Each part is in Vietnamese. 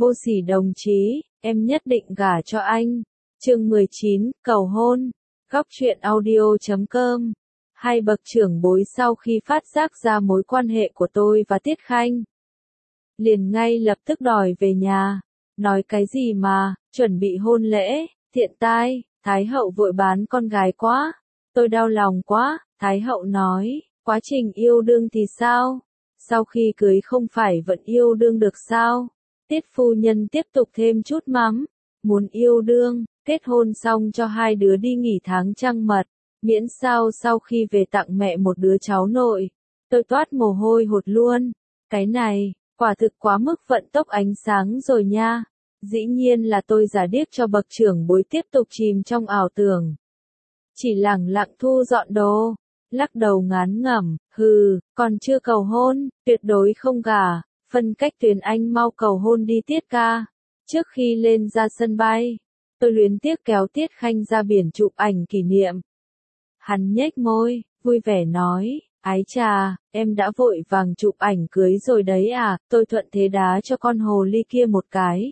Vô Sỉ đồng chí, em nhất định gả cho anh. Chương 19, cầu hôn. Góc truyện audio.com. Hai bậc trưởng bối sau khi phát giác ra mối quan hệ của tôi và Tiết Khanh, liền ngay lập tức đòi về nhà. Nói cái gì mà, chuẩn bị hôn lễ, thiện tai, Thái hậu vội bán con gái quá. Tôi đau lòng quá, Thái hậu nói, quá trình yêu đương thì sao? Sau khi cưới không phải vẫn yêu đương được sao? Tiết phu nhân tiếp tục thêm chút mắm, muốn yêu đương, kết hôn xong cho hai đứa đi nghỉ tháng trăng mật, miễn sao sau khi về tặng mẹ một đứa cháu nội. Tôi toát mồ hôi hột luôn, cái này, quả thực quá mức vận tốc ánh sáng rồi nha. Dĩ nhiên là tôi giả điếc cho bậc trưởng bối tiếp tục chìm trong ảo tưởng. Chỉ lẳng lặng thu dọn đồ, lắc đầu ngán ngẩm, còn chưa cầu hôn, tuyệt đối không gả. Phân cách Tuyền Anh mau cầu hôn đi Tiết ca. Trước khi lên ra sân bay, tôi luyến tiếc kéo Tiết Khanh ra biển chụp ảnh kỷ niệm. Hắn nhếch môi, vui vẻ nói, ái chà, em đã vội vàng chụp ảnh cưới rồi đấy à, tôi thuận thế đá cho con hồ ly kia một cái.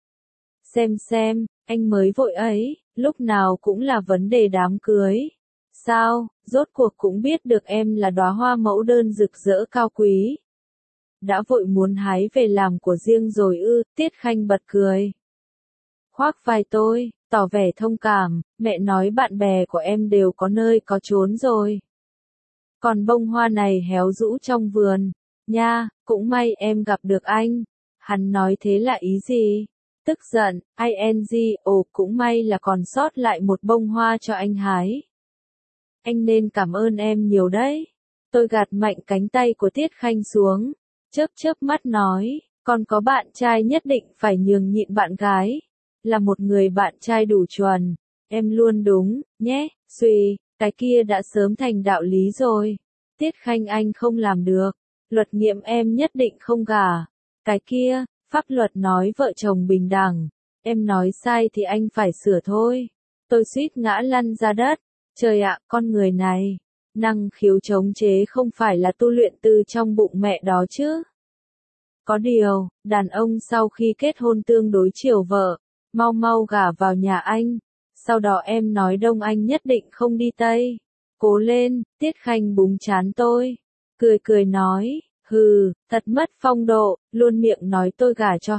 Xem, anh mới vội ấy, lúc nào cũng là vấn đề đám cưới. Sao, rốt cuộc cũng biết được em là đóa hoa mẫu đơn rực rỡ cao quý. Đã vội muốn hái về làm của riêng rồi ư, Tiết Khanh bật cười. Khoác vai tôi, tỏ vẻ thông cảm, mẹ nói bạn bè của em đều có nơi có chốn rồi. Còn bông hoa này héo rũ trong vườn, nha, cũng may em gặp được anh. Hắn nói thế là ý gì? Tức giận, cũng may là còn sót lại một bông hoa cho anh hái. Anh nên cảm ơn em nhiều đấy. Tôi gạt mạnh cánh tay của Tiết Khanh xuống, chớp mắt nói, còn có bạn trai nhất định phải nhường nhịn bạn gái. Là một người bạn trai đủ chuẩn, em luôn đúng, nhé, cái kia đã sớm thành đạo lý rồi. Tiết Khanh anh không làm được, luật nghiệm em nhất định không gả. Cái kia, pháp luật nói vợ chồng bình đẳng, em nói sai thì anh phải sửa thôi. Tôi suýt ngã lăn ra đất, trời ạ, con người này, năng khiếu chống chế không phải là tu luyện từ trong bụng mẹ đó chứ. Có điều, đàn ông sau khi kết hôn tương đối chiều vợ, mau gả vào nhà anh, sau đó em nói đông anh nhất định không đi tây. Cố lên, Tiết Khanh búng trán tôi, cười nói, thật mất phong độ, luôn miệng nói tôi gả cho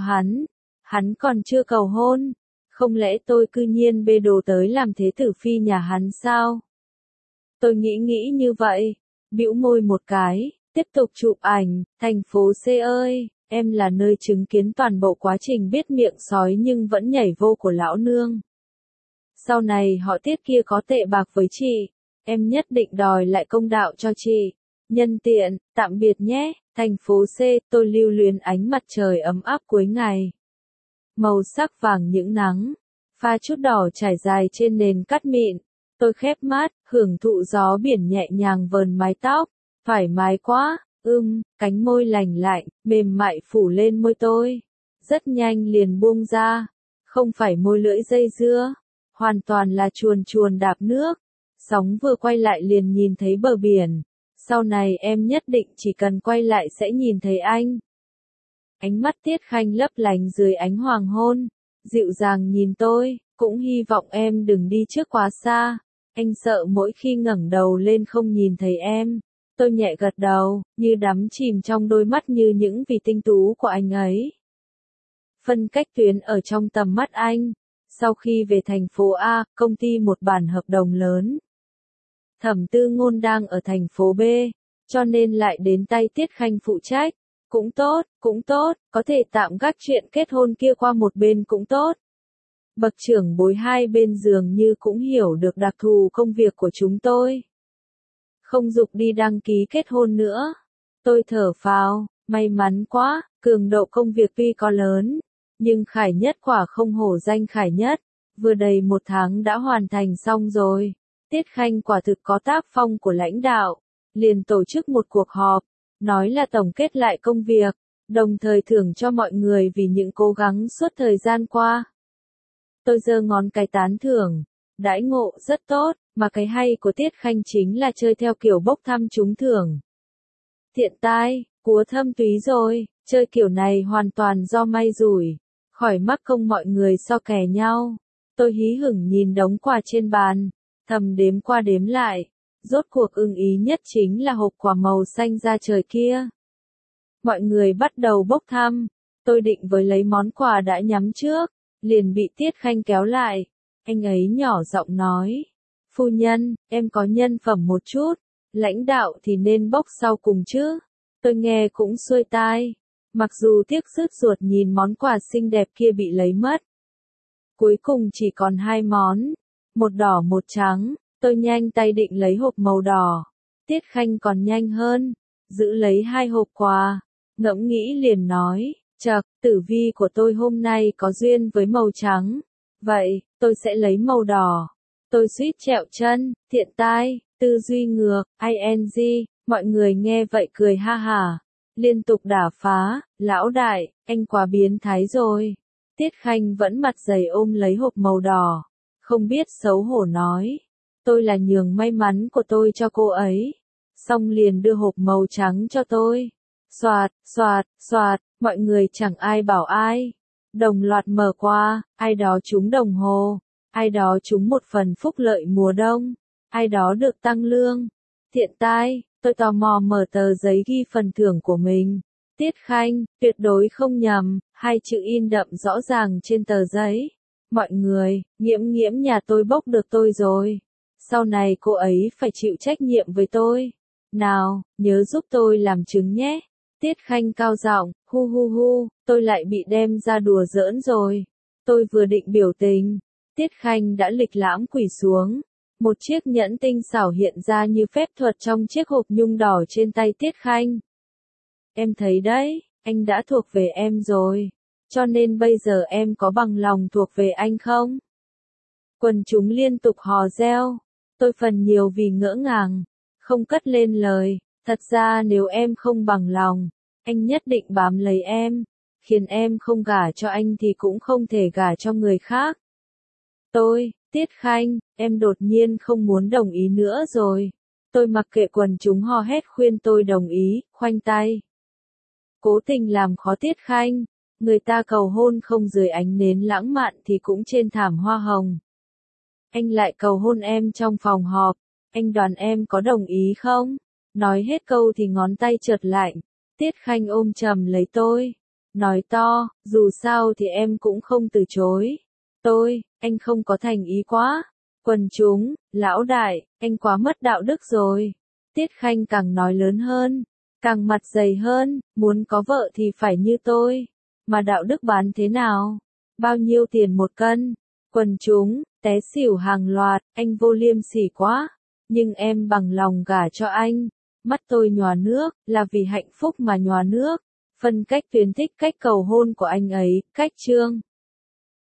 hắn còn chưa cầu hôn, không lẽ tôi cư nhiên bê đồ tới làm thế tử phi nhà hắn sao? Tôi nghĩ như vậy, bĩu môi một cái, tiếp tục chụp ảnh, thành phố C ơi, em là nơi chứng kiến toàn bộ quá trình biết miệng sói nhưng vẫn nhảy vô của lão nương. Sau này họ Tiết kia có tệ bạc với chị, em nhất định đòi lại công đạo cho chị. Nhân tiện, tạm biệt nhé, thành phố C, tôi lưu luyến ánh mặt trời ấm áp cuối ngày. Màu sắc vàng những nắng, pha chút đỏ trải dài trên nền cát mịn. Tôi khép mắt, hưởng thụ gió biển nhẹ nhàng vờn mái tóc, thoải mái quá, cánh môi lành lạnh, mềm mại phủ lên môi tôi. Rất nhanh liền buông ra, không phải môi lưỡi dây dưa, hoàn toàn là chuồn đạp nước. Sóng vừa quay lại liền nhìn thấy bờ biển, sau này em nhất định chỉ cần quay lại sẽ nhìn thấy anh. Ánh mắt Tiết Khanh lấp lánh dưới ánh hoàng hôn, dịu dàng nhìn tôi, cũng hy vọng em đừng đi trước quá xa. Anh sợ mỗi khi ngẩng đầu lên không nhìn thấy em. Tôi nhẹ gật đầu, như đắm chìm trong đôi mắt như những vì tinh tú của anh ấy. Phân cách tuyến ở trong tầm mắt anh. Sau khi về thành phố A, công ty một bản hợp đồng lớn. Thẩm Tư Ngôn đang ở thành phố B, cho nên lại đến tay Tiết Khanh phụ trách. Cũng tốt, có thể tạm gác chuyện kết hôn kia qua một bên cũng tốt. Bậc trưởng bối hai bên dường như cũng hiểu được đặc thù công việc của chúng tôi. Không giục đi đăng ký kết hôn nữa. Tôi thở phào, may mắn quá, cường độ công việc tuy có lớn, nhưng Khải Nhất quả không hổ danh Khải Nhất, vừa đầy 1 tháng đã hoàn thành xong rồi. Tiết Khanh quả thực có tác phong của lãnh đạo, liền tổ chức một cuộc họp, nói là tổng kết lại công việc, đồng thời thưởng cho mọi người vì những cố gắng suốt thời gian qua. Tôi giơ ngón cái tán thưởng, đãi ngộ rất tốt, mà cái hay của Tiết Khanh chính là chơi theo kiểu bốc thăm trúng thưởng. Thiện tai, cúa thâm túy rồi, chơi kiểu này hoàn toàn do may rủi, khỏi mắc công mọi người so kè nhau. Tôi hí hửng nhìn đống quà trên bàn, thầm đếm qua đếm lại. Rốt cuộc ưng ý nhất chính là hộp quà màu xanh da trời kia. Mọi người bắt đầu bốc thăm. Tôi định với lấy món quà đã nhắm trước, liền bị Tiết Khanh kéo lại. Anh ấy nhỏ giọng nói. Phu nhân, em có nhân phẩm một chút, lãnh đạo thì nên bốc sau cùng chứ. Tôi nghe cũng xuôi tai. Mặc dù tiếc sứt ruột nhìn món quà xinh đẹp kia bị lấy mất. Cuối cùng chỉ còn 2 món, một đỏ một trắng. Tôi nhanh tay định lấy hộp màu đỏ. Tiết Khanh còn nhanh hơn, giữ lấy 2 hộp quà. Ngẫm nghĩ liền nói, chậc, tử vi của tôi hôm nay có duyên với màu trắng. Vậy, tôi sẽ lấy màu đỏ. Tôi suýt trẹo chân, tiện tai, tư duy ngược, ing. Mọi người nghe vậy cười ha hả. Liên tục đả phá, lão đại, anh quá biến thái rồi. Tiết Khanh vẫn mặt dày ôm lấy hộp màu đỏ. Không biết xấu hổ nói. Tôi là nhường may mắn của tôi cho cô ấy. Xong liền đưa hộp màu trắng cho tôi. Xoạt, xoạt, xoạt, mọi người chẳng ai bảo ai. Đồng loạt mở qua, ai đó trúng đồng hồ. Ai đó trúng một phần phúc lợi mùa đông. Ai đó được tăng lương. Tiện tai, tôi tò mò mở tờ giấy ghi phần thưởng của mình. Tiết Khanh, tuyệt đối không nhầm, 2 chữ in đậm rõ ràng trên tờ giấy. Mọi người, Nghiễm Nghiễm nhà tôi bốc được tôi rồi. Sau này cô ấy phải chịu trách nhiệm với tôi. Nào, nhớ giúp tôi làm chứng nhé. Tiết Khanh cao giọng, hu hu hu, tôi lại bị đem ra đùa giỡn rồi. Tôi vừa định biểu tình. Tiết Khanh đã lịch lãm quỳ xuống. Một chiếc nhẫn tinh xảo hiện ra như phép thuật trong chiếc hộp nhung đỏ trên tay Tiết Khanh. Em thấy đấy, anh đã thuộc về em rồi. Cho nên bây giờ em có bằng lòng thuộc về anh không? Quần chúng liên tục hò reo. Tôi phần nhiều vì ngỡ ngàng, không cất lên lời. Thật ra nếu em không bằng lòng, anh nhất định bám lấy em. Khiến em không gả cho anh thì cũng không thể gả cho người khác. Tôi, Tiết Khanh, em đột nhiên không muốn đồng ý nữa rồi. Tôi mặc kệ quần chúng hò hét khuyên tôi đồng ý, khoanh tay. Cố tình làm khó Tiết Khanh. Người ta cầu hôn không dưới ánh nến lãng mạn thì cũng trên thảm hoa hồng. Anh lại cầu hôn em trong phòng họp. Anh đoán em có đồng ý không? Nói hết câu thì ngón tay trượt lạnh. Tiết Khanh ôm chầm lấy tôi. Nói to, dù sao thì em cũng không từ chối. Anh không có thành ý quá. Quần chúng, lão đại, anh quá mất đạo đức rồi. Tiết Khanh càng nói lớn hơn, càng mặt dày hơn, muốn có vợ thì phải như tôi. Mà đạo đức bán thế nào? Bao nhiêu tiền một cân? Quần chúng, té xỉu hàng loạt, anh vô liêm sỉ quá. Nhưng em bằng lòng gả cho anh. Mắt tôi nhòa nước, là vì hạnh phúc mà nhòa nước. Phân cách tuyến thích cách cầu hôn của anh ấy, cách chương.